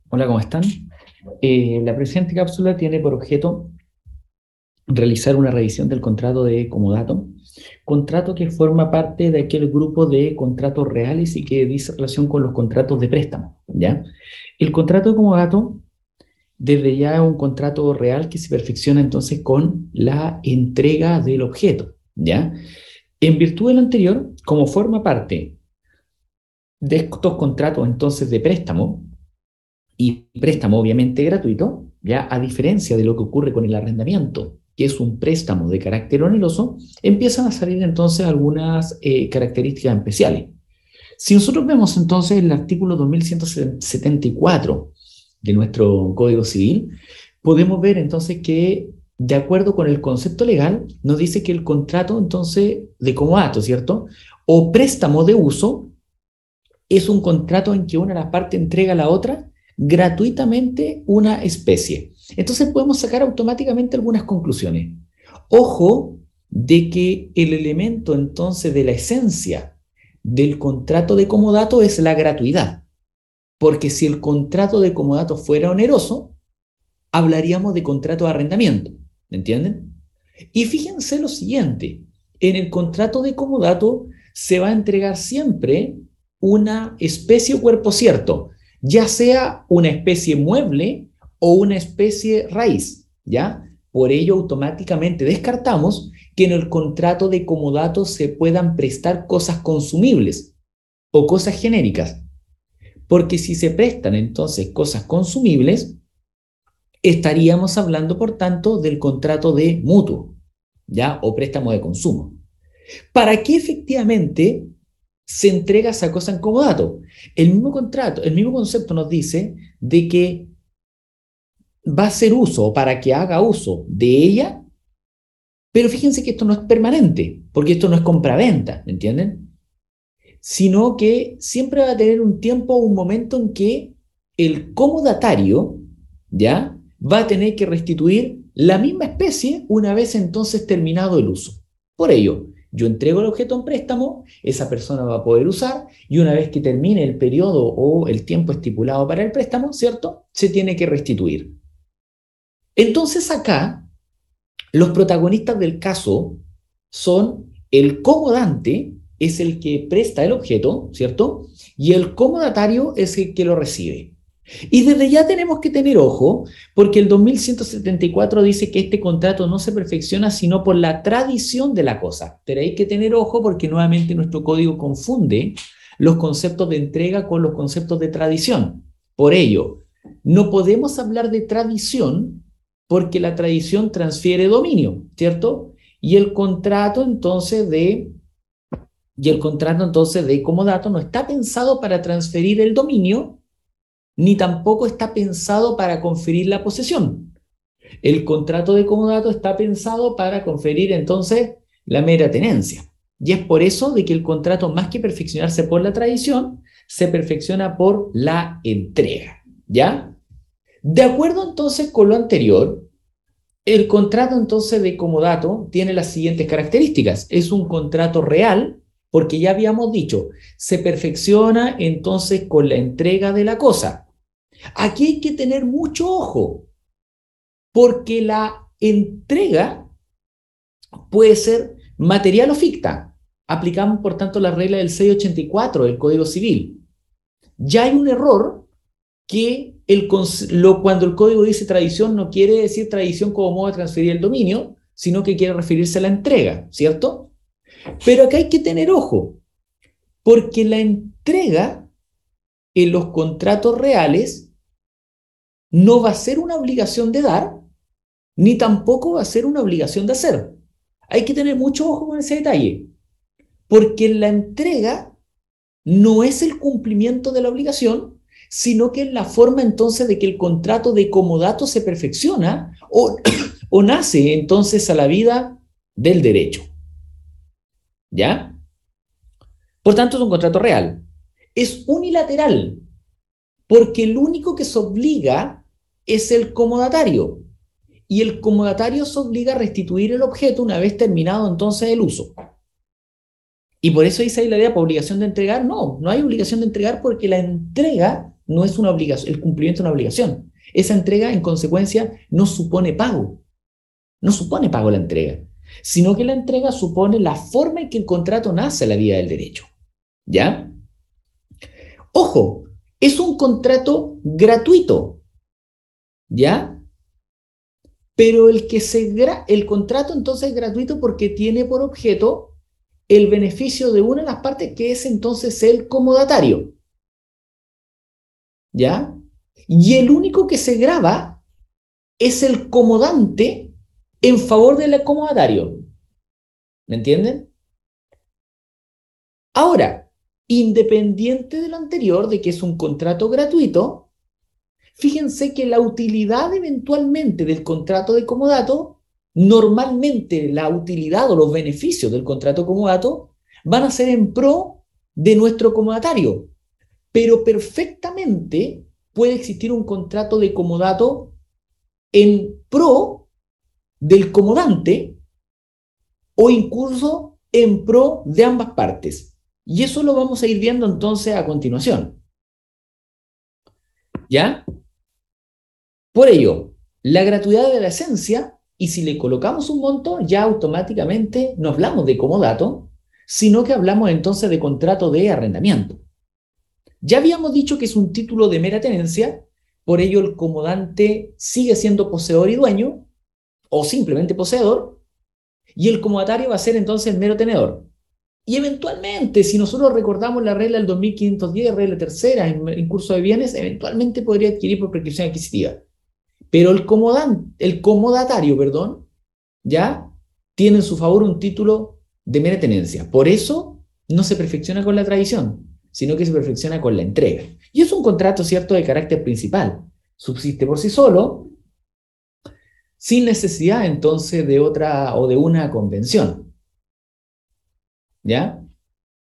Hola, ¿cómo están? La presente cápsula tiene por objeto realizar una revisión del contrato de comodato, contrato que forma parte de aquel grupo de contratos reales y que dice relación con los contratos de préstamo, ¿ya? El contrato de comodato, desde ya es un contrato real que se perfecciona entonces con la entrega del objeto, ¿ya? En virtud de lo anterior, como forma parte de estos contratos entonces de préstamo, y préstamo obviamente gratuito, ya a diferencia de lo que ocurre con el arrendamiento, que es un préstamo de carácter oneroso, empiezan a salir entonces algunas características especiales. Si nosotros vemos entonces el artículo 2174 de nuestro Código Civil, podemos ver entonces que de acuerdo con el concepto legal, nos dice que el contrato entonces de comodato, ¿cierto? O préstamo de uso es un contrato en que una de las partes entrega a la otra gratuitamente una especie. Entonces podemos sacar automáticamente algunas conclusiones. Ojo de que el elemento entonces de la esencia del contrato de comodato es la gratuidad, porque si el contrato de comodato fuera oneroso, hablaríamos de contrato de arrendamiento, ¿me entienden? Y fíjense lo siguiente, en el contrato de comodato se va a entregar siempre una especie o cuerpo cierto, ya sea una especie mueble o una especie raíz, ¿ya? Por ello, automáticamente descartamos que en el contrato de comodato se puedan prestar cosas consumibles o cosas genéricas, porque si se prestan entonces cosas consumibles, estaríamos hablando, por tanto, del contrato de mutuo, ¿ya? O préstamo de consumo. ¿Para qué efectivamente se entrega esa cosa en comodato? El mismo contrato, el mismo concepto nos dice de que va a hacer uso o para que haga uso de ella, pero fíjense que esto no es permanente, porque esto no es compraventa, ¿entienden? Sino que siempre va a tener un tiempo, un momento en que el comodatario, ¿ya? Va a tener que restituir la misma especie una vez entonces terminado el uso. Por ello, yo entrego el objeto en préstamo, esa persona va a poder usar y una vez que termine el periodo o el tiempo estipulado para el préstamo, ¿cierto? Se tiene que restituir. Entonces acá, los protagonistas del caso son el comodante, es el que presta el objeto, ¿cierto? Y el comodatario es el que lo recibe. Y desde ya tenemos que tener ojo, porque el 2174 dice que este contrato no se perfecciona sino por la tradición de la cosa. Pero hay que tener ojo porque nuevamente nuestro código confunde los conceptos de entrega con los conceptos de tradición. Por ello, no podemos hablar de tradición porque la tradición transfiere dominio, ¿cierto? Y el contrato entonces de comodato no está pensado para transferir el dominio, ni tampoco está pensado para conferir la posesión. El contrato de comodato está pensado para conferir entonces la mera tenencia. Y es por eso de que el contrato, más que perfeccionarse por la tradición, se perfecciona por la entrega. ¿Ya? De acuerdo entonces con lo anterior, el contrato entonces de comodato tiene las siguientes características. Es un contrato real, porque ya habíamos dicho, se perfecciona entonces con la entrega de la cosa. Aquí hay que tener mucho ojo, porque la entrega puede ser material o ficta. Aplicamos, por tanto, la regla del 684 del Código Civil. Ya hay un error que cuando el código dice tradición no quiere decir tradición como modo de transferir el dominio, sino que quiere referirse a la entrega, ¿cierto? Pero acá hay que tener ojo, porque la entrega en los contratos reales no va a ser una obligación de dar, ni tampoco va a ser una obligación de hacer. Hay que tener mucho ojo con ese detalle, porque la entrega no es el cumplimiento de la obligación, sino que es la forma entonces de que el contrato de comodato se perfecciona o nace entonces a la vida del derecho. ¿Ya? Por tanto, es un contrato real. Es unilateral, porque el único que se obliga es el comodatario. Y el comodatario se obliga a restituir el objeto una vez terminado entonces el uso. Y por eso dice ahí la idea, por obligación de entregar, no hay obligación de entregar porque la entrega no es una obligación, el cumplimiento de una obligación. Esa entrega, en consecuencia, no supone pago. No supone pago la entrega, sino que la entrega supone la forma en que el contrato nace a la vida del derecho. ¿Ya? Ojo, es un contrato gratuito, ¿ya? Pero el contrato entonces es gratuito porque tiene por objeto el beneficio de una de las partes, que es entonces el comodatario, ¿ya? Y el único que se grava es el comodante en favor del acomodatario. ¿Me entienden? Ahora, independiente de lo anterior, de que es un contrato gratuito, fíjense que la utilidad eventualmente del contrato de comodato, normalmente la utilidad o los beneficios del contrato de comodato van a ser en pro de nuestro comodatario, pero perfectamente puede existir un contrato de comodato en pro del comodante o incluso en pro de ambas partes. Y eso lo vamos a ir viendo entonces a continuación. ¿Ya? Por ello, la gratuidad de la esencia, y si le colocamos un monto, ya automáticamente no hablamos de comodato, sino que hablamos entonces de contrato de arrendamiento. Ya habíamos dicho que es un título de mera tenencia, por ello el comodante sigue siendo poseedor y dueño, o simplemente poseedor, y el comodatario va a ser entonces el mero tenedor. Y eventualmente, si nosotros recordamos la regla del 2510, regla tercera en curso de bienes, eventualmente podría adquirir por prescripción adquisitiva. Pero el comodatario, perdón, ya tiene en su favor un título de mera tenencia. Por eso no se perfecciona con la tradición, sino que se perfecciona con la entrega. Y es un contrato, ¿cierto?, de carácter principal. Subsiste por sí solo, sin necesidad entonces de otra o de una convención. ¿Ya?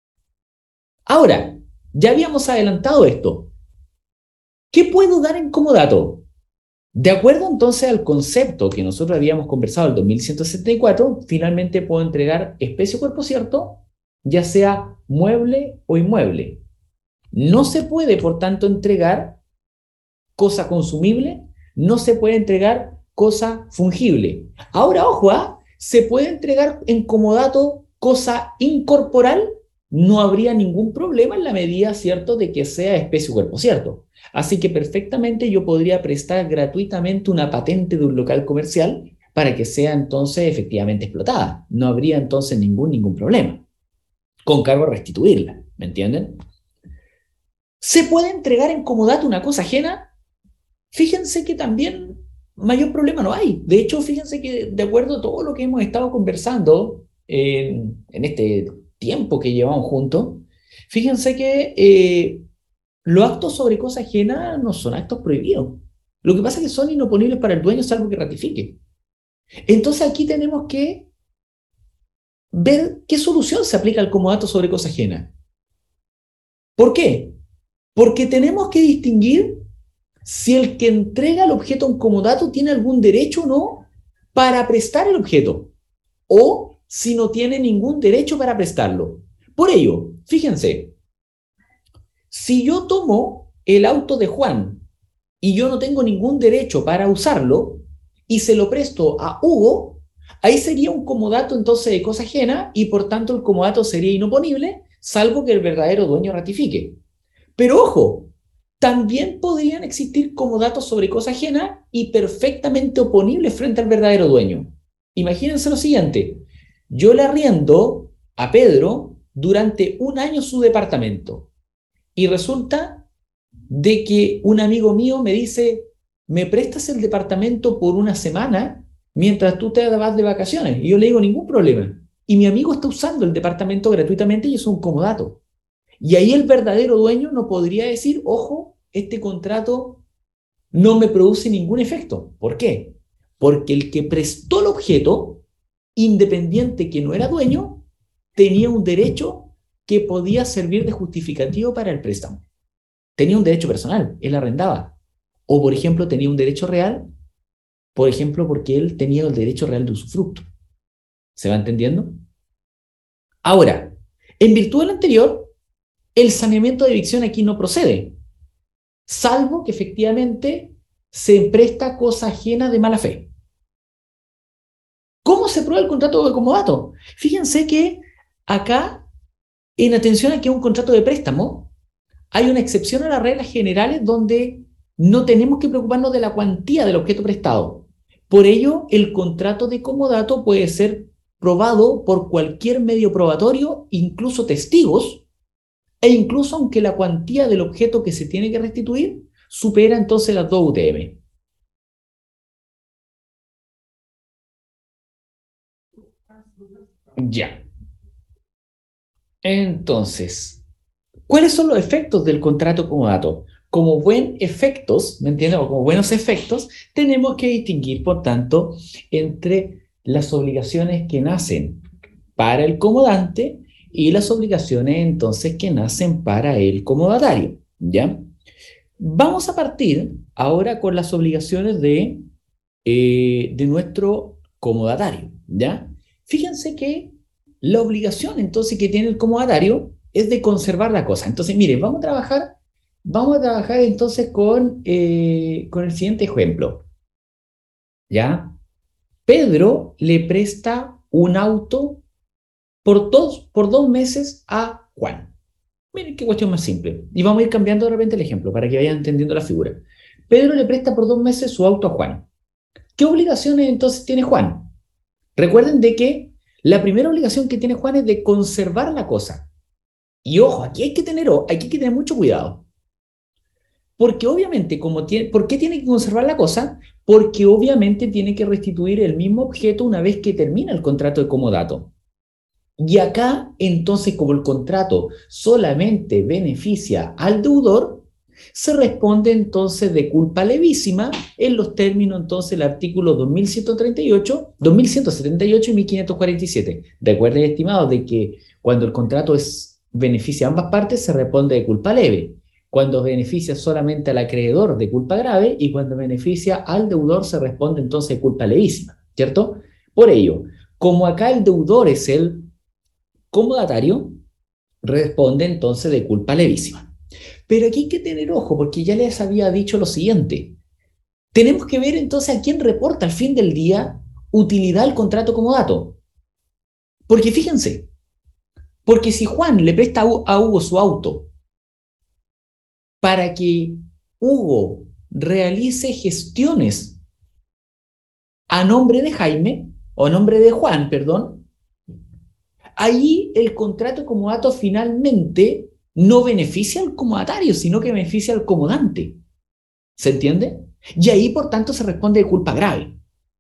Ahora, ya habíamos adelantado esto. ¿Qué puedo dar en comodato? De acuerdo entonces al concepto que nosotros habíamos conversado en el 2174, finalmente puedo entregar especie o cuerpo cierto, ya sea mueble o inmueble. No se puede, por tanto, entregar cosa consumible, no se puede entregar cosa fungible. Ahora, ojo, se puede entregar en comodato cosa incorporal, no habría ningún problema en la medida, ¿cierto?, de que sea especie o cuerpo cierto. Así que perfectamente yo podría prestar gratuitamente una patente de un local comercial para que sea entonces efectivamente explotada. No habría entonces ningún problema, con cargo a restituirla, ¿me entienden? ¿Se puede entregar en comodato una cosa ajena? Fíjense que también mayor problema no hay. De hecho, fíjense que de acuerdo a todo lo que hemos estado conversando en este tiempo que llevamos juntos, fíjense que los actos sobre cosa ajena no son actos prohibidos. Lo que pasa es que son inoponibles para el dueño salvo que ratifique. Entonces aquí tenemos que ver qué solución se aplica al comodato sobre cosa ajena. ¿Por qué? Porque tenemos que distinguir si el que entrega el objeto en comodato tiene algún derecho o no para prestar el objeto, o si no tiene ningún derecho para prestarlo. Por ello, fíjense, si yo tomo el auto de Juan y yo no tengo ningún derecho para usarlo y se lo presto a Hugo, ahí sería un comodato entonces de cosa ajena y por tanto el comodato sería inoponible, salvo que el verdadero dueño ratifique. Pero ojo, también podrían existir comodatos sobre cosa ajena y perfectamente oponibles frente al verdadero dueño. Imagínense lo siguiente, yo le arriendo a Pedro durante un año su departamento y resulta de que un amigo mío me dice, ¿me prestas el departamento por una semana mientras tú te vas de vacaciones? Y yo le digo, ningún problema. Y mi amigo está usando el departamento gratuitamente y es un comodato. Y ahí el verdadero dueño no podría decir, ojo, este contrato no me produce ningún efecto. ¿Por qué? Porque el que prestó el objeto, independiente que no era dueño, tenía un derecho que podía servir de justificativo para el préstamo. Tenía un derecho personal, él arrendaba. O, por ejemplo, tenía un derecho real, por ejemplo, porque él tenía el derecho real de usufructo. ¿Se va entendiendo? Ahora, en virtud del anterior, el saneamiento de evicción aquí no procede. salvo que efectivamente se presta cosa ajena de mala fe. ¿Cómo se prueba el contrato de comodato? Fíjense que acá, en atención a que es un contrato de préstamo, hay una excepción a las reglas generales donde no tenemos que preocuparnos de la cuantía del objeto prestado. Por ello, el contrato de comodato puede ser probado por cualquier medio probatorio, incluso testigos, e incluso aunque la cuantía del objeto que se tiene que restituir supera entonces las 2 UTM. Ya. Entonces, ¿cuáles son los efectos del contrato comodato? Como buen efectos, ¿me entiendes? O como buenos efectos, tenemos que distinguir, por tanto, entre las obligaciones que nacen para el comodante y las obligaciones entonces que nacen para el comodatario, ¿ya? Vamos a partir ahora con las obligaciones de nuestro comodatario, ¿ya? Fíjense que la obligación entonces que tiene el comodatario es de conservar la cosa. Entonces, miren, vamos a trabajar entonces con el siguiente ejemplo, ¿ya? Pedro le presta un auto por 2 meses a Juan. Miren qué cuestión más simple. Y vamos a ir cambiando de repente el ejemplo para que vayan entendiendo la figura. Pedro le presta por 2 meses su auto a Juan. ¿Qué obligaciones entonces tiene Juan? Recuerden de que la primera obligación que tiene Juan es de conservar la cosa. Y ojo, aquí hay que tener mucho cuidado. Porque obviamente, ¿por qué tiene que conservar la cosa? Porque obviamente tiene que restituir el mismo objeto una vez que termina el contrato de comodato. Y acá, entonces, como el contrato solamente beneficia al deudor, se responde entonces de culpa levísima en los términos entonces del artículo 2138, 2178 y 1547. Recuerden, estimados, de que cuando el contrato beneficia a ambas partes, se responde de culpa leve. Cuando beneficia solamente al acreedor, de culpa grave, y cuando beneficia al deudor, se responde entonces de culpa levísima, ¿cierto? Por ello, como acá el deudor es el comodatario, responde entonces de culpa levísima. Pero aquí hay que tener ojo, porque ya les había dicho lo siguiente. Tenemos que ver entonces a quién reporta al fin del día utilidad del contrato comodato. Porque fíjense, porque si Juan le presta a Hugo su auto para que Hugo realice gestiones a nombre de Jaime, o a nombre de Juan, perdón, ahí el contrato comodato finalmente no beneficia al comodatario, sino que beneficia al comodante. ¿Se entiende? Y ahí, por tanto, se responde de culpa grave.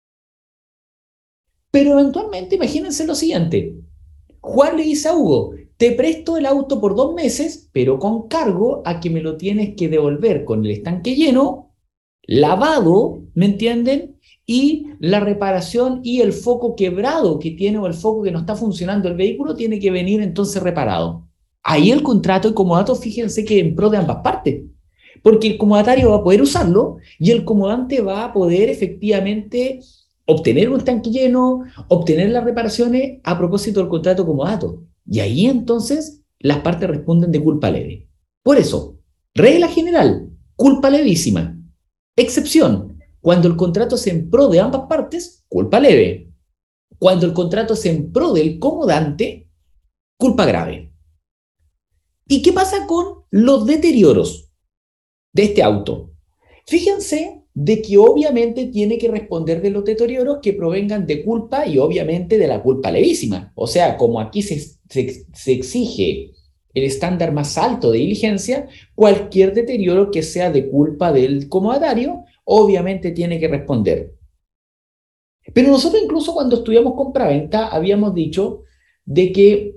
Pero eventualmente, imagínense lo siguiente. Juan le dice a Hugo, te presto el auto por 2 meses, pero con cargo a que me lo tienes que devolver con el estanque lleno, lavado, ¿me entienden? Y la reparación y el foco quebrado que tiene o el foco que no está funcionando el vehículo tiene que venir entonces reparado. Ahí el contrato de comodato, fíjense que en pro de ambas partes, porque el comodatario va a poder usarlo y el comodante va a poder efectivamente obtener un tanque lleno, obtener las reparaciones a propósito del contrato comodato. Y ahí entonces las partes responden de culpa leve. Por eso, regla general, culpa levísima. Excepción, cuando el contrato es en pro de ambas partes, culpa leve. Cuando el contrato es en pro del comodante, culpa grave. ¿Y qué pasa con los deterioros de este auto? Fíjense de que obviamente tiene que responder de los deterioros que provengan de culpa y obviamente de la culpa levísima. O sea, como aquí se exige el estándar más alto de diligencia, cualquier deterioro que sea de culpa del comodatario, obviamente tiene que responder. Pero nosotros incluso cuando estudiamos compraventa habíamos dicho de que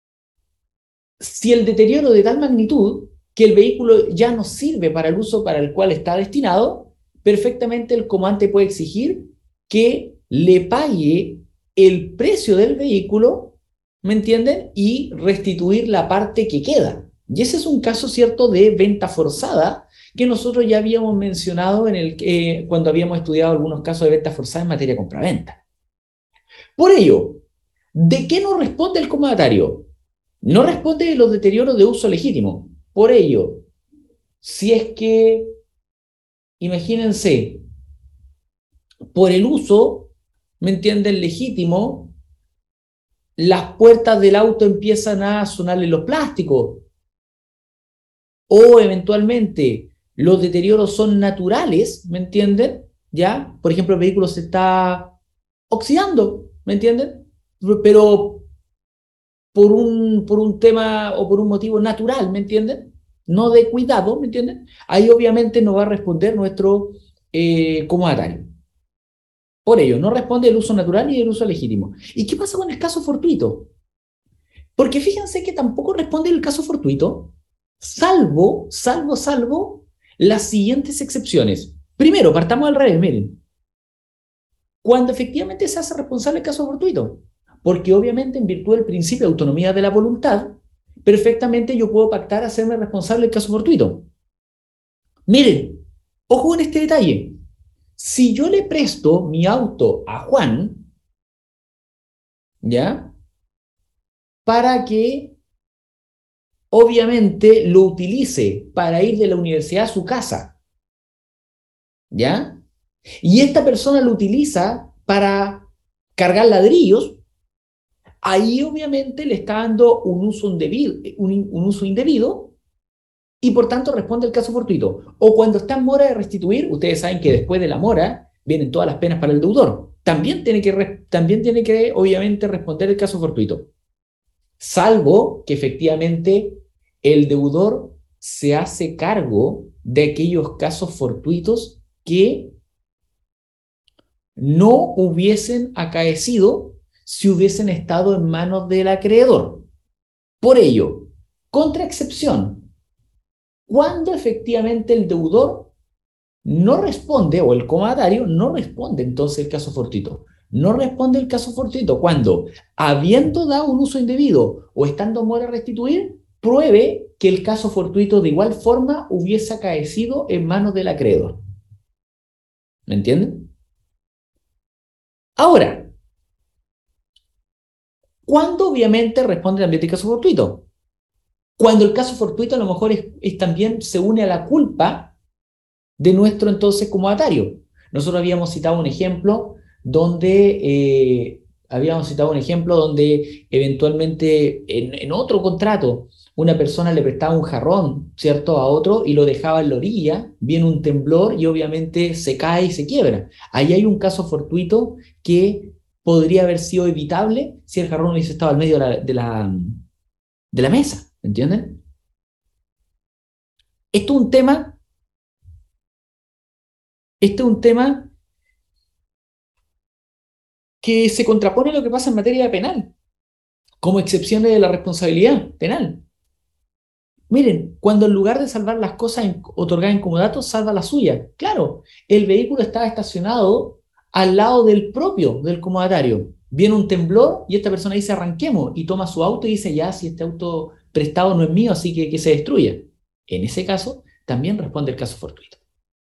si el deterioro de tal magnitud que el vehículo ya no sirve para el uso para el cual está destinado, perfectamente el comandante puede exigir que le pague el precio del vehículo, ¿me entienden? Y restituir la parte que queda. Y ese es un caso cierto de venta forzada que nosotros ya habíamos mencionado cuando habíamos estudiado algunos casos de venta forzada en materia de compraventa. Por ello, ¿de qué no responde el comandatario? No responde de los deterioros de uso legítimo. Por ello, si es que, imagínense, por el uso, ¿me entienden?, legítimo, las puertas del auto empiezan a sonarle los plásticos, o eventualmente los deterioros son naturales, ¿me entienden? ¿Ya? Por ejemplo, el vehículo se está oxidando, ¿me entienden? Pero por un tema o por un motivo natural, ¿me entienden? No de cuidado, ¿me entienden? Ahí obviamente no va a responder nuestro comodatario. Por ello, no responde el uso natural y el uso legítimo. ¿Y qué pasa con el caso fortuito? Porque fíjense que tampoco responde el caso fortuito, salvo las siguientes excepciones. Primero, partamos al revés, miren. Cuando efectivamente se hace responsable el caso fortuito, porque obviamente en virtud del principio de autonomía de la voluntad, perfectamente yo puedo pactar hacerme responsable del caso fortuito. Miren, ojo en este detalle. Si yo le presto mi auto a Juan, ¿ya? Para que obviamente lo utilice para ir de la universidad a su casa, ¿ya? Y esta persona lo utiliza para cargar ladrillos, ahí obviamente le está dando un uso indebido y por tanto responde el caso fortuito. O cuando está en mora de restituir, ustedes saben que después de la mora vienen todas las penas para el deudor. También tiene que obviamente responder el caso fortuito. Salvo que efectivamente el deudor se hace cargo de aquellos casos fortuitos que no hubiesen acaecido si hubiesen estado en manos del acreedor. Por ello, contra excepción, cuando efectivamente el deudor no responde o el comodatario no responde entonces el caso fortuito. No responde el caso fortuito cuando, habiendo dado un uso indebido o estando en mora de restituir, pruebe que el caso fortuito de igual forma hubiese acaecido en manos del acreedor. ¿Me entienden? Ahora, ¿cuándo obviamente responde también el caso fortuito? Cuando el caso fortuito a lo mejor también se une a la culpa de nuestro entonces comodatario. Nosotros habíamos citado un ejemplo donde eventualmente en otro contrato una persona le prestaba un jarrón, ¿cierto?, a otro y lo dejaba en la orilla, viene un temblor y obviamente se cae y se quiebra. Ahí hay un caso fortuito que podría haber sido evitable si el jarrón hubiese estado al medio de la mesa, ¿entienden? Esto es un tema, este es un tema que se contrapone a lo que pasa en materia penal, como excepciones de la responsabilidad penal. Miren, cuando en lugar de salvar las cosas otorgadas en comodato, salva la suya. Claro, el vehículo estaba estacionado al lado del comodatario. Viene un temblor y esta persona dice arranquemos y toma su auto y dice ya, si este auto prestado no es mío, así que se destruya. En ese caso, también responde el caso fortuito.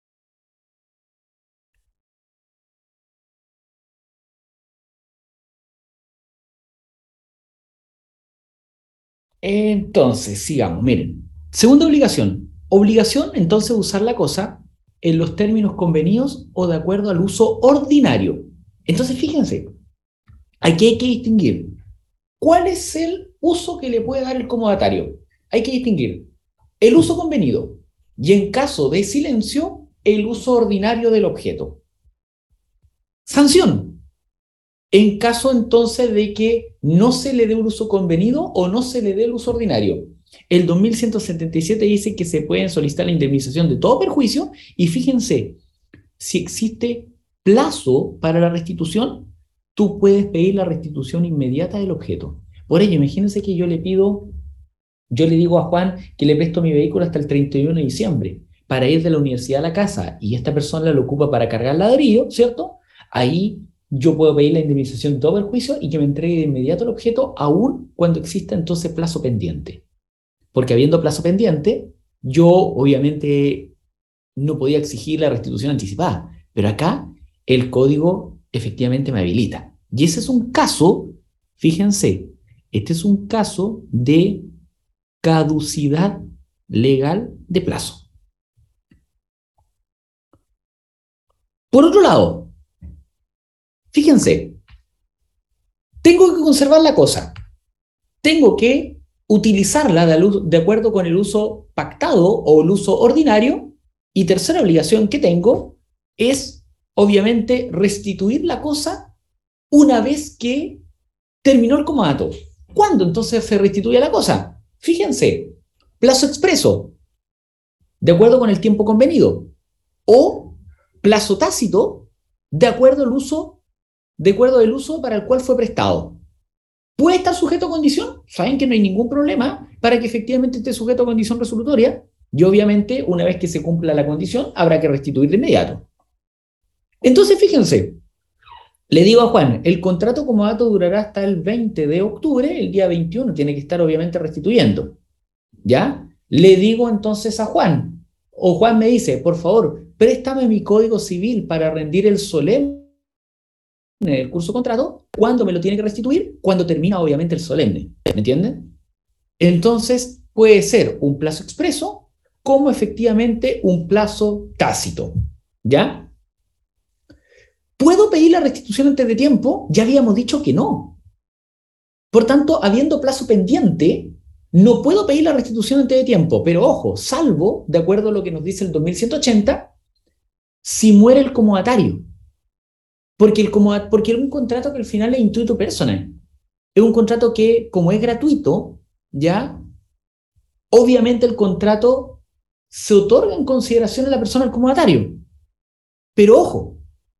Entonces, sigamos, miren. Segunda obligación. Obligación, entonces, usar la cosa en los términos convenidos o de acuerdo al uso ordinario. Entonces, fíjense, aquí hay que distinguir cuál es el uso que le puede dar el comodatario. Hay que distinguir el uso convenido y, en caso de silencio, el uso ordinario del objeto. Sanción. En caso entonces de que no se le dé un uso convenido o no se le dé el uso ordinario. El 2177 dice que se pueden solicitar la indemnización de todo perjuicio y fíjense, si existe plazo para la restitución, tú puedes pedir la restitución inmediata del objeto. Por ello, imagínense que yo le digo a Juan que le presto mi vehículo hasta el 31 de diciembre para ir de la universidad a la casa y esta persona lo ocupa para cargar ladrillo, ¿cierto? Ahí yo puedo pedir la indemnización de todo perjuicio y que me entregue de inmediato el objeto, aun cuando exista entonces plazo pendiente. Porque habiendo plazo pendiente, yo obviamente no podía exigir la restitución anticipada, pero acá el código efectivamente me habilita. Y ese es un caso, fíjense, este es un caso de caducidad legal de plazo. Por otro lado, fíjense, tengo que conservar la cosa, tengo que utilizarla de acuerdo con el uso pactado o el uso ordinario, y tercera obligación que tengo es, obviamente, restituir la cosa una vez que terminó el comodato. ¿Cuándo entonces se restituye la cosa? Fíjense, plazo expreso, de acuerdo con el tiempo convenido, o plazo tácito, de acuerdo al uso para el cual fue prestado. ¿Puede estar sujeto a condición? Saben que no hay ningún problema para que efectivamente esté sujeto a condición resolutoria, y obviamente una vez que se cumpla la condición habrá que restituir de inmediato. Entonces fíjense, le digo a Juan, el contrato comodato durará hasta el 20 de octubre, el día 21 tiene que estar obviamente restituyendo, ¿ya? Le digo entonces a Juan, o Juan me dice, por favor, préstame mi código civil para rendir el solemne en el curso contrato. ¿Cuándo me lo tiene que restituir? Cuando termina obviamente el solemne, ¿me entienden? Entonces puede ser un plazo expreso como efectivamente un plazo tácito, ¿ya? ¿Puedo pedir la restitución antes de tiempo? Ya habíamos dicho que no. Por tanto, habiendo plazo pendiente, no puedo pedir la restitución antes de tiempo, pero ojo, salvo, de acuerdo a lo que nos dice el 2180, si muere el comodatario. Porque es un contrato que al final es intuito personal. Es un contrato que, como es gratuito, ¿ya? Obviamente el contrato se otorga en consideración a la persona del comodatario. Pero ojo,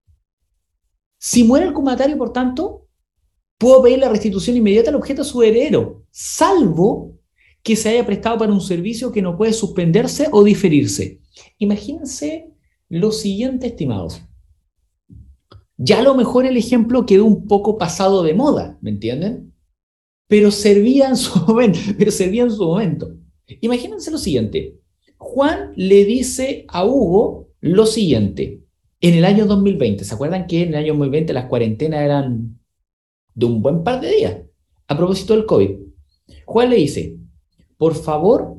si muere el comodatario, por tanto, puedo pedir la restitución inmediata al objeto a su heredero, salvo que se haya prestado para un servicio que no puede suspenderse o diferirse. Imagínense lo siguiente, estimados. Ya a lo mejor el ejemplo quedó un poco pasado de moda, ¿me entienden? Pero servía en su momento. Imagínense lo siguiente. Juan le dice a Hugo lo siguiente. En el año 2020, ¿se acuerdan que en el año 2020 las cuarentenas eran de un buen par de días? A propósito del COVID. Juan le dice, por favor,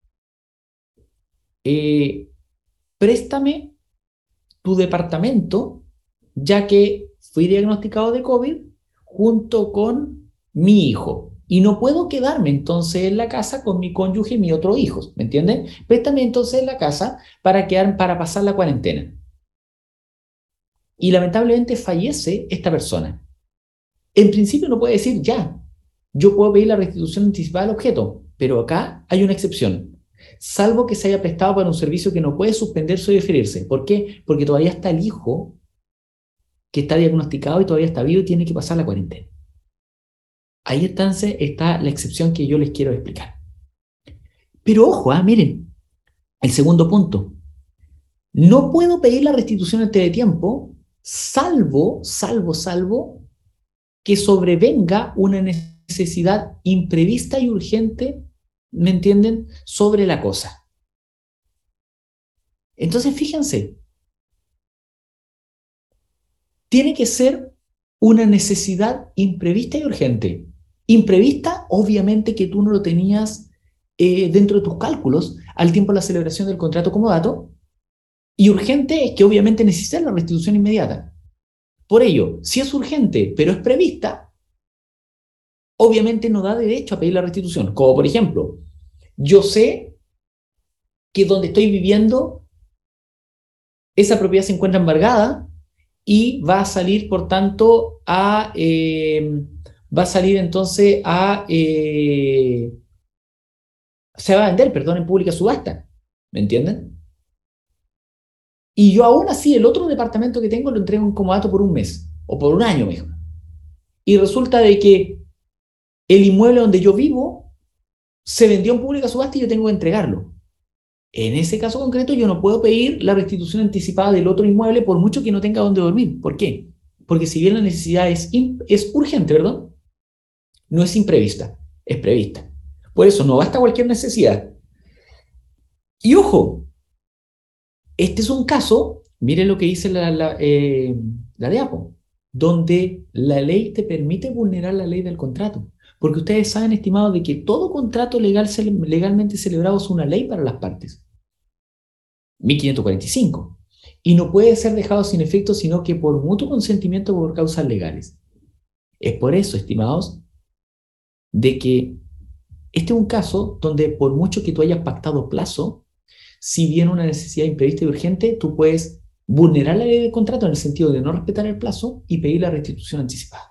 préstame tu departamento, ya que fui diagnosticado de COVID junto con mi hijo. Y no puedo quedarme entonces en la casa con mi cónyuge y mi otro hijo, ¿me entienden? Préstame entonces la casa para pasar la cuarentena. Y lamentablemente fallece esta persona. En principio no puede decir ya, yo puedo pedir la restitución anticipada del objeto, pero acá hay una excepción. Salvo que se haya prestado para un servicio que no puede suspenderse o diferirse. ¿Por qué? Porque todavía está el hijo que está diagnosticado y todavía está vivo y tiene que pasar la cuarentena. Ahí entonces está la excepción que yo les quiero explicar. Pero ojo, miren, el segundo punto. No puedo pedir la restitución antes de tiempo, salvo que sobrevenga una necesidad imprevista y urgente, ¿me entienden?, sobre la cosa. Entonces, fíjense, tiene que ser una necesidad imprevista y urgente. Imprevista, obviamente que tú no lo tenías dentro de tus cálculos al tiempo de la celebración del contrato comodato, y urgente es que obviamente necesitas la restitución inmediata. Por ello, si es urgente pero es prevista, obviamente no da derecho a pedir la restitución. Como por ejemplo, yo sé que donde estoy viviendo, esa propiedad se encuentra embargada y va a salir, por tanto, se va a vender, perdón, en pública subasta. ¿Me entienden? Y yo aún así el otro departamento que tengo lo entrego en comodato por un mes o por un año mejor. Y resulta de que el inmueble donde yo vivo se vendió en pública subasta y yo tengo que entregarlo. En ese caso concreto yo no puedo pedir la restitución anticipada del otro inmueble por mucho que no tenga donde dormir. ¿Por qué? Porque si bien la necesidad es urgente, ¿verdad? No es imprevista, es prevista. Por eso no basta cualquier necesidad. Y ojo, este es un caso, miren lo que dice la DEAPO, donde la ley te permite vulnerar la ley del contrato. Porque ustedes saben, estimados, de que todo contrato legalmente celebrado es una ley para las partes. 1545. y no puede ser dejado sin efecto sino que por mutuo consentimiento por causas legales. Es por eso, estimados, de que este es un caso donde por mucho que tú hayas pactado plazo, si viene una necesidad imprevista y urgente, tú puedes vulnerar la ley del contrato en el sentido de no respetar el plazo y pedir la restitución anticipada.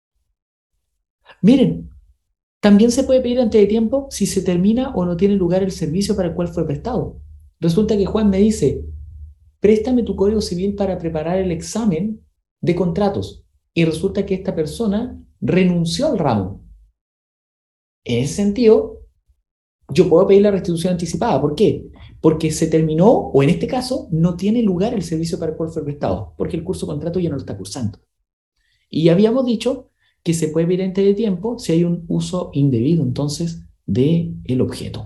Miren, también se puede pedir antes de tiempo si se termina o no tiene lugar el servicio para el cual fue prestado. Resulta que Juan me dice, préstame tu código civil para preparar el examen de contratos. Y resulta que esta persona renunció al ramo. En ese sentido, yo puedo pedir la restitución anticipada. ¿Por qué? Porque se terminó, o en este caso, no tiene lugar el servicio para el cual fue prestado, porque el curso de contrato ya no lo está cursando. Y habíamos dicho que se puede pedir antes de tiempo si hay un uso indebido, entonces, del objeto.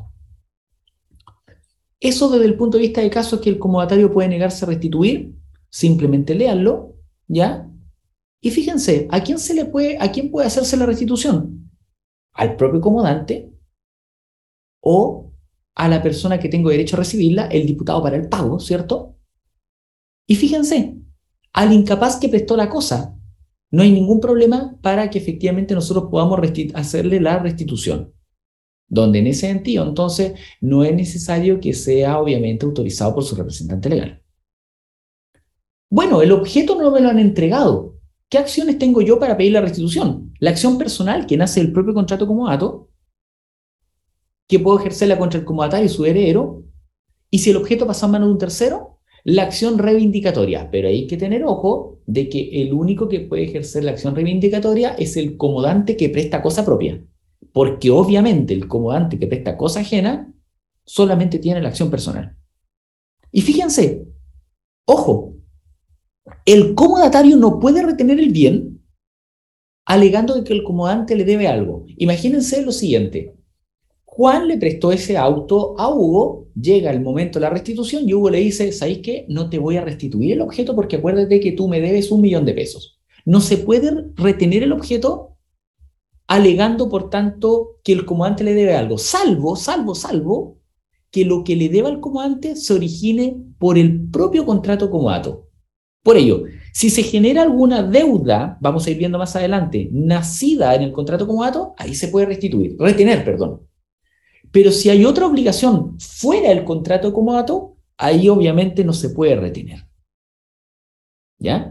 Eso desde el punto de vista de casos que el comodatario puede negarse a restituir, simplemente léanlo, ¿ya? Y fíjense, ¿a quién puede hacerse la restitución? ¿Al propio comodante o a la persona que tengo derecho a recibirla, el diputado para el pago, ¿cierto? Y fíjense, al incapaz que prestó la cosa, no hay ningún problema para que efectivamente nosotros podamos hacerle la restitución. Donde en ese sentido, entonces, no es necesario que sea obviamente autorizado por su representante legal. Bueno, el objeto no me lo han entregado. ¿Qué acciones tengo yo para pedir la restitución? La acción personal que nace del propio contrato comodato, que puedo ejercerla contra el comodatario y su heredero, y si el objeto pasa a manos de un tercero, la acción reivindicatoria. Pero hay que tener ojo de que el único que puede ejercer la acción reivindicatoria es el comodante que presta cosa propia. Porque obviamente el comodante que presta cosa ajena solamente tiene la acción personal. Y fíjense, ojo, el comodatario no puede retener el bien alegando que el comodante le debe algo. Imagínense lo siguiente. Juan le prestó ese auto a Hugo, llega el momento de la restitución y Hugo le dice, ¿sabes qué? No te voy a restituir el objeto porque acuérdate que tú me debes 1.000.000 de pesos. No se puede retener el objeto alegando, por tanto, que el comodante le debe algo, salvo que lo que le deba al comodante se origine por el propio contrato comodato. Por ello, si se genera alguna deuda, vamos a ir viendo más adelante, nacida en el contrato comodato, ahí se puede retener, perdón. Pero si hay otra obligación fuera del contrato comodato, ahí obviamente no se puede retener. ¿Ya?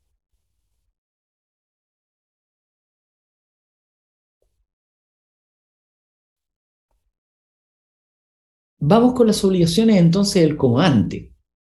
Vamos con las obligaciones entonces del comodante.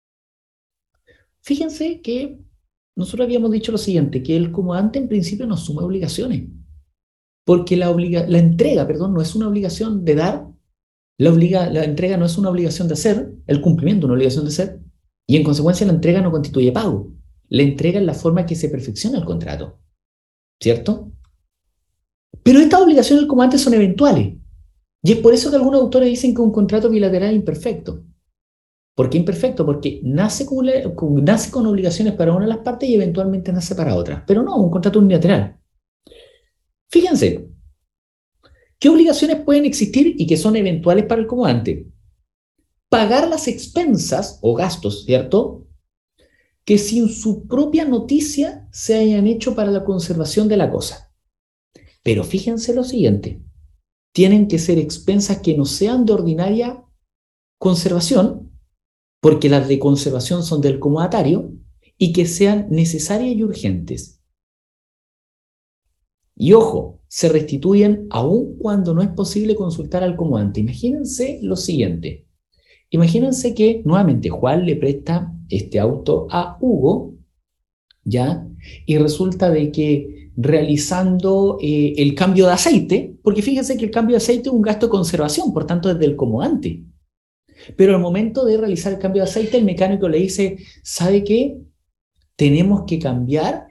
Fíjense que nosotros habíamos dicho lo siguiente, que el comodante en principio no asume obligaciones, porque la entrega, perdón, no es una obligación de dar, la entrega no es una obligación de hacer, el cumplimiento es una obligación de hacer, y en consecuencia la entrega no constituye pago. La entrega es la forma que se perfecciona el contrato, ¿cierto? Pero estas obligaciones del comodante son eventuales, y es por eso que algunos autores dicen que un contrato bilateral es imperfecto. ¿Por qué imperfecto? Porque nace con obligaciones para una de las partes y eventualmente nace para otra. Pero no, un contrato unilateral. Fíjense, ¿qué obligaciones pueden existir y que son eventuales para el comodante? Pagar las expensas o gastos, ¿cierto? Que sin su propia noticia se hayan hecho para la conservación de la cosa. Pero fíjense lo siguiente, tienen que ser expensas que no sean de ordinaria conservación, porque las de conservación son del comodatario, y que sean necesarias y urgentes. Y ojo, se restituyen aun cuando no es posible consultar al comodante. Imagínense lo siguiente. Imagínense que nuevamente Juan le presta este auto a Hugo, ¿ya? Y resulta de que realizando el cambio de aceite, porque fíjense que el cambio de aceite es un gasto de conservación, por tanto es del comodante. Pero al momento de realizar el cambio de aceite, el mecánico le dice, ¿sabe qué? Tenemos que cambiar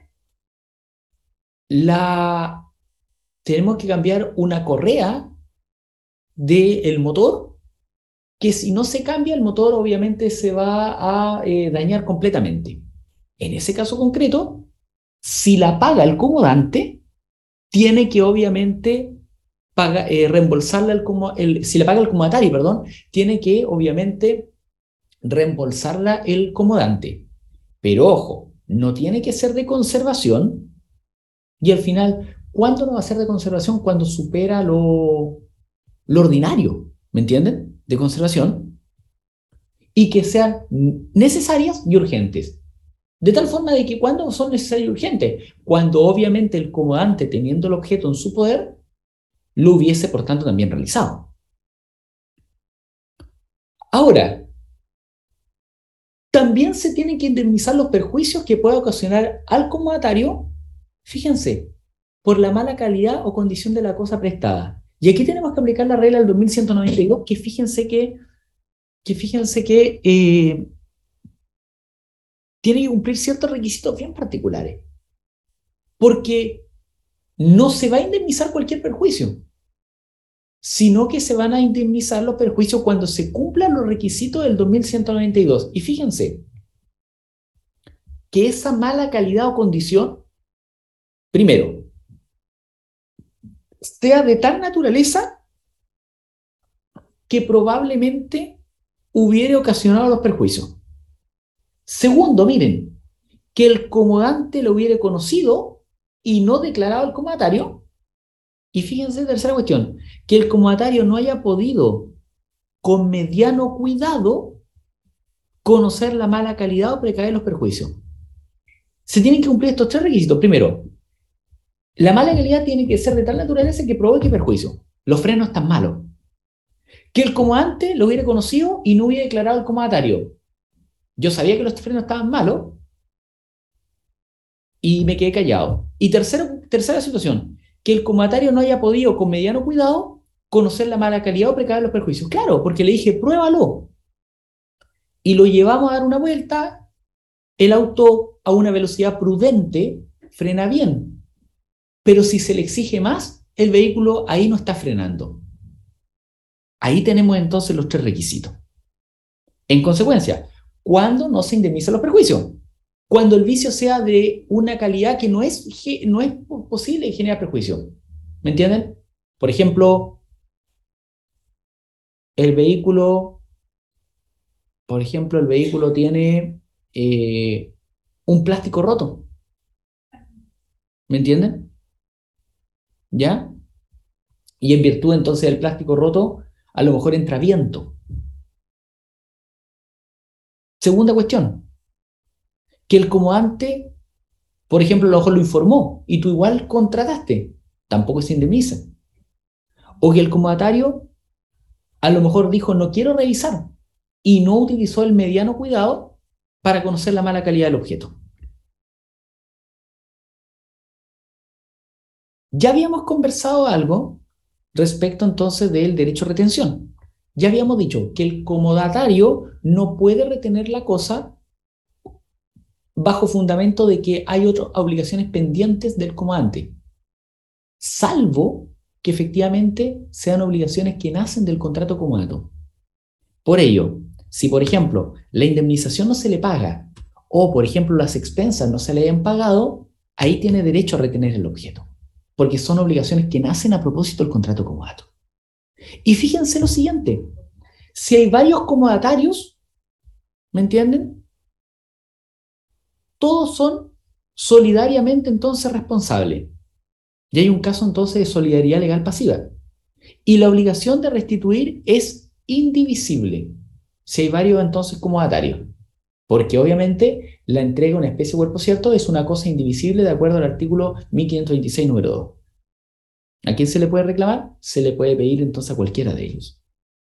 una correa del motor, que si no se cambia, el motor obviamente se va a dañar completamente. En ese caso concreto, si la paga el comodante, tiene que obviamente reembolsarla si la paga el comodatario, perdón, tiene que obviamente reembolsarla el comodante. Pero ojo, no tiene que ser de conservación. Y al final, ¿cuándo no va a ser de conservación? Cuando supera lo ordinario, ¿me entienden? De conservación. Y que sean necesarias y urgentes. De tal forma de que cuando son necesarias y urgentes, cuando obviamente el comodante, teniendo el objeto en su poder, lo hubiese, por tanto, también realizado. Ahora, también se tienen que indemnizar los perjuicios que pueda ocasionar al comodatario, fíjense, por la mala calidad o condición de la cosa prestada. Y aquí tenemos que aplicar la regla del 2192, que tiene que cumplir ciertos requisitos bien particulares, porque no se va a indemnizar cualquier perjuicio, sino que se van a indemnizar los perjuicios cuando se cumplan los requisitos del 2192. Y fíjense que esa mala calidad o condición, primero, sea de tal naturaleza que probablemente hubiera ocasionado los perjuicios. Segundo, miren, que el comodante lo hubiera conocido y no declarado al comodatario. Y fíjense, tercera cuestión, que el comodatario no haya podido, con mediano cuidado, conocer la mala calidad o precaver los perjuicios. Se tienen que cumplir estos tres requisitos. Primero, la mala calidad tiene que ser de tal naturaleza que provoque perjuicio. Los frenos están malos. Que el comodante lo hubiera conocido y no hubiera declarado al comodatario. Yo sabía que los frenos estaban malos y me quedé callado. Y tercera situación, que el comodatario no haya podido, con mediano cuidado, conocer la mala calidad o precaver los perjuicios. Claro, porque le dije, pruébalo. Y lo llevamos a dar una vuelta, el auto a una velocidad prudente frena bien. Pero si se le exige más, el vehículo ahí no está frenando. Ahí tenemos entonces los tres requisitos. En consecuencia, ¿cuándo no se indemnizan los perjuicios? Cuando el vicio sea de una calidad que no es posible generar perjuicio. ¿Me entienden? Por ejemplo, el vehículo, tiene un plástico roto. ¿Me entienden? ¿Ya? Y en virtud entonces del plástico roto, a lo mejor entra viento. Segunda cuestión, que el comodante, por ejemplo, a lo mejor lo informó y tú igual contrataste, tampoco se indemniza. O que el comodatario a lo mejor dijo no quiero revisar y no utilizó el mediano cuidado para conocer la mala calidad del objeto. Ya habíamos conversado algo respecto entonces del derecho a retención. Ya habíamos dicho que el comodatario no puede retener la cosa bajo fundamento de que hay otras obligaciones pendientes del comodante, salvo que efectivamente sean obligaciones que nacen del contrato comodato. Por ello, si por ejemplo la indemnización no se le paga o por ejemplo las expensas no se le hayan pagado, ahí tiene derecho a retener el objeto, porque son obligaciones que nacen a propósito del contrato comodato. Y fíjense lo siguiente, si hay varios comodatarios, ¿me entienden? Todos son solidariamente entonces responsables. Y hay un caso entonces de solidaridad legal pasiva. Y la obligación de restituir es indivisible si hay varios entonces comodatarios. Porque obviamente la entrega de una especie de cuerpo cierto es una cosa indivisible de acuerdo al artículo 1526 número 2. ¿A quién se le puede reclamar? Se le puede pedir entonces a cualquiera de ellos.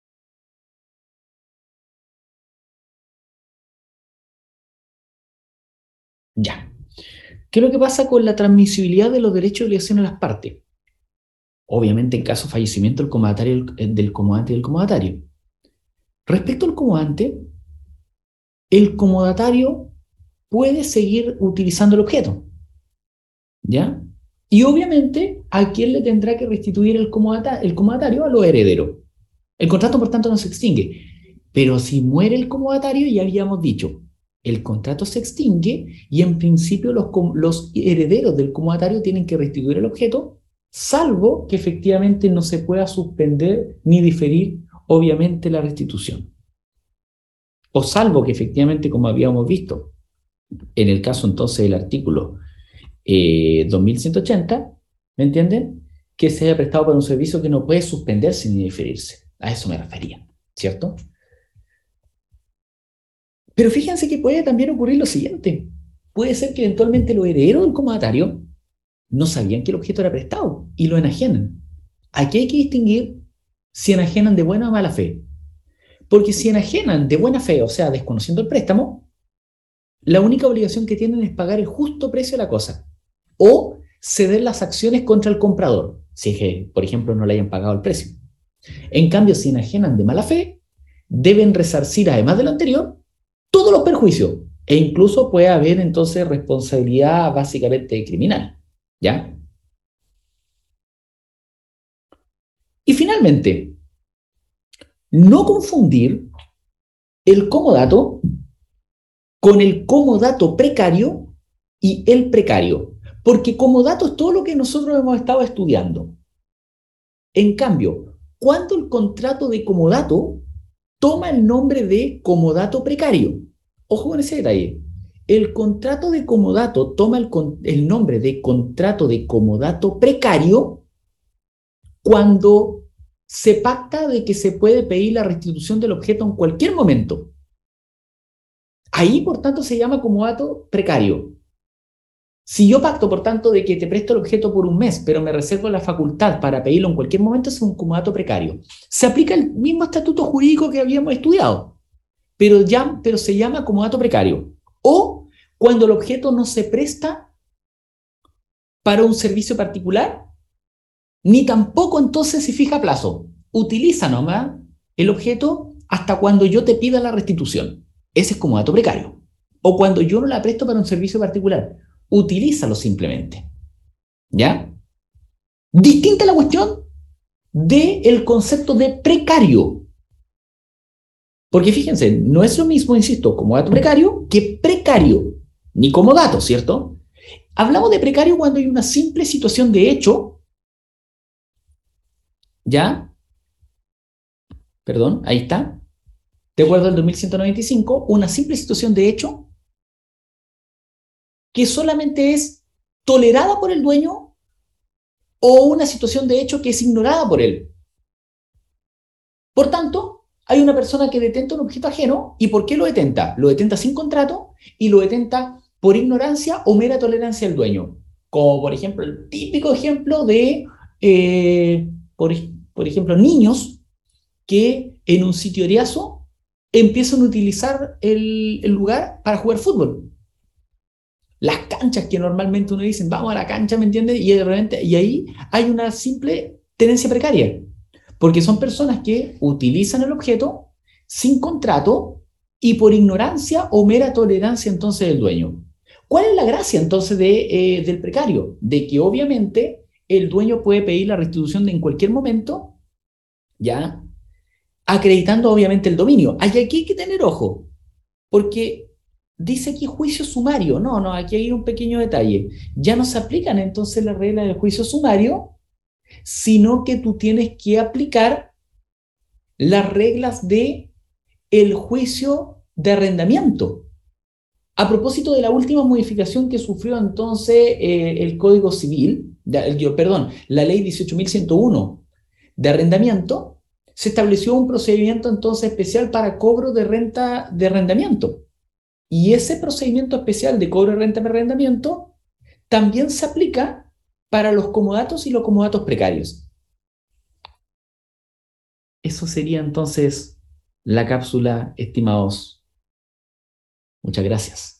Ya. ¿Qué es lo que pasa con la transmisibilidad de los derechos y obligaciones de las partes? Obviamente en caso de fallecimiento del comodante y del comodatario. Respecto al comodante, el comodatario puede seguir utilizando el objeto, ¿ya? Y obviamente, ¿a quién le tendrá que restituir el comodatario? A los herederos. El contrato, por tanto, no se extingue. Pero si muere el comodatario, ya habíamos dicho, el contrato se extingue y en principio los herederos del comodatario tienen que restituir el objeto, salvo que efectivamente no se pueda suspender ni diferir, obviamente, la restitución. O salvo que efectivamente, como habíamos visto, en el caso entonces del artículo 2180, ¿me entienden? Que se haya prestado para un servicio que no puede suspenderse ni diferirse. A eso me refería, ¿cierto? Pero fíjense que puede también ocurrir lo siguiente. Puede ser que eventualmente los herederos del comodatario no sabían que el objeto era prestado y lo enajenan. Aquí hay que distinguir si enajenan de buena o mala fe. Porque si enajenan de buena fe, o sea, desconociendo el préstamo, la única obligación que tienen es pagar el justo precio de la cosa o ceder las acciones contra el comprador, si es que, por ejemplo, no le hayan pagado el precio. En cambio, si enajenan de mala fe, deben resarcir, además de lo anterior, todos los perjuicios e incluso puede haber entonces responsabilidad básicamente criminal. ¿Ya? Y finalmente, no confundir el comodato con el comodato precario y el precario, porque comodato es todo lo que nosotros hemos estado estudiando. En cambio, cuando el contrato de comodato toma el nombre de comodato precario, ojo con ese detalle, el contrato de comodato toma el nombre de contrato de comodato precario cuando se pacta de que se puede pedir la restitución del objeto en cualquier momento. Ahí, por tanto, se llama comodato precario. Si yo pacto, por tanto, de que te presto el objeto por un mes, pero me reservo la facultad para pedirlo en cualquier momento, es un comodato precario. Se aplica el mismo estatuto jurídico que habíamos estudiado, pero se llama comodato precario. O cuando el objeto no se presta para un servicio particular, ni tampoco entonces se fija plazo. Utiliza nomás el objeto hasta cuando yo te pida la restitución. Ese es comodato precario. O cuando yo no la presto para un servicio particular, utilízalo simplemente. ¿Ya? Distinta la cuestión del concepto de precario. Porque fíjense, no es lo mismo, insisto, comodato precario que precario, ni comodato, ¿cierto? Hablamos de precario cuando hay una simple situación de hecho, ¿ya? Perdón, ahí está. De acuerdo al 2195, una simple situación de hecho que solamente es tolerada por el dueño o una situación de hecho que es ignorada por él. Por tanto, hay una persona que detenta un objeto ajeno. ¿Y por qué lo detenta? Lo detenta sin contrato y lo detenta por ignorancia o mera tolerancia del dueño. Como por ejemplo, el típico ejemplo de, eh, por, por ejemplo, niños que en un sitio eriazo empiezan a utilizar el lugar para jugar fútbol. Las canchas que normalmente uno dice, vamos a la cancha, ¿me entiendes? Y de repente, y ahí hay una simple tenencia precaria, porque son personas que utilizan el objeto sin contrato y por ignorancia o mera tolerancia entonces del dueño. ¿Cuál es la gracia entonces del precario? De que obviamente el dueño puede pedir la restitución en cualquier momento, ya acreditando obviamente el dominio. Aquí hay que tener ojo, porque dice aquí juicio sumario. No, no, aquí hay un pequeño detalle. Ya no se aplican entonces las reglas del juicio sumario, sino que tú tienes que aplicar las reglas de el juicio de arrendamiento. A propósito de la última modificación que sufrió entonces el Código Civil, perdón, la ley 18.101 de arrendamiento, se estableció un procedimiento entonces especial para cobro de renta de arrendamiento. Y ese procedimiento especial de cobro de renta de arrendamiento también se aplica para los comodatos y los comodatos precarios. Eso sería entonces la cápsula, estimados. Muchas gracias.